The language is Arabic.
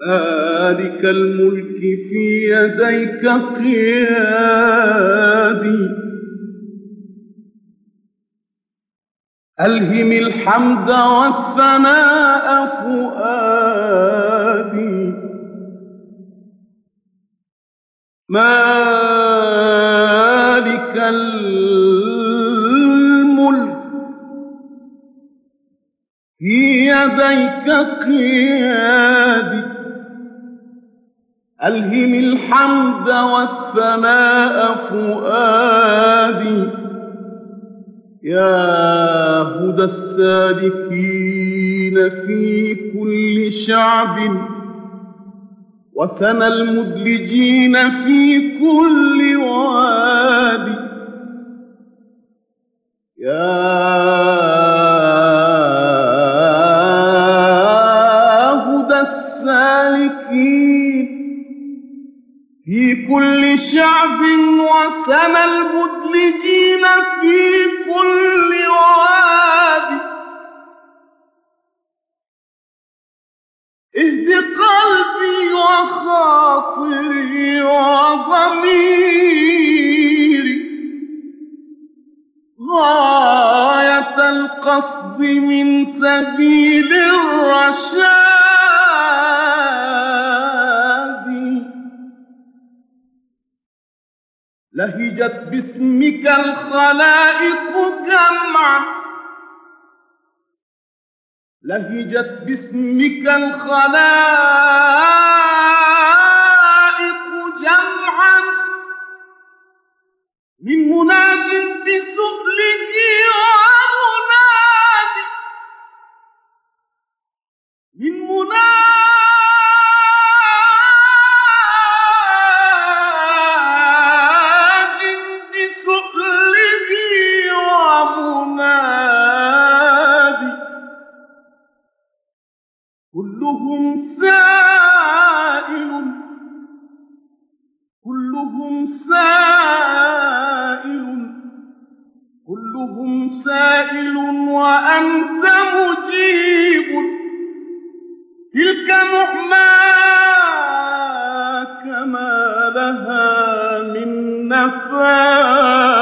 مالك الملك في يديك قيادي، ألهم الحمد والثناء فؤادي. مالك الملك في يديك قيادي، ألهم الحمد والثناء فؤادي. يا هدى السالكين في كل شعب، وسنى المدلجين في كل وادي. يا هدى السالكين في كل شعب، وسنى المدلجين في كل وادي. اهد قلبي وخاطري وضميري غاية القصد من سبيل الرشاد. لهجت باسمك الخلائق جمعا، لهجت باسمك الخلائق جمعا، من مناد بسؤله ومناد، من مناد بسؤله ومناد. كلهم سائل، كلهم سائل، كلهم سائل وأنت مجيب. تلك نعماك ما لها من نفاد.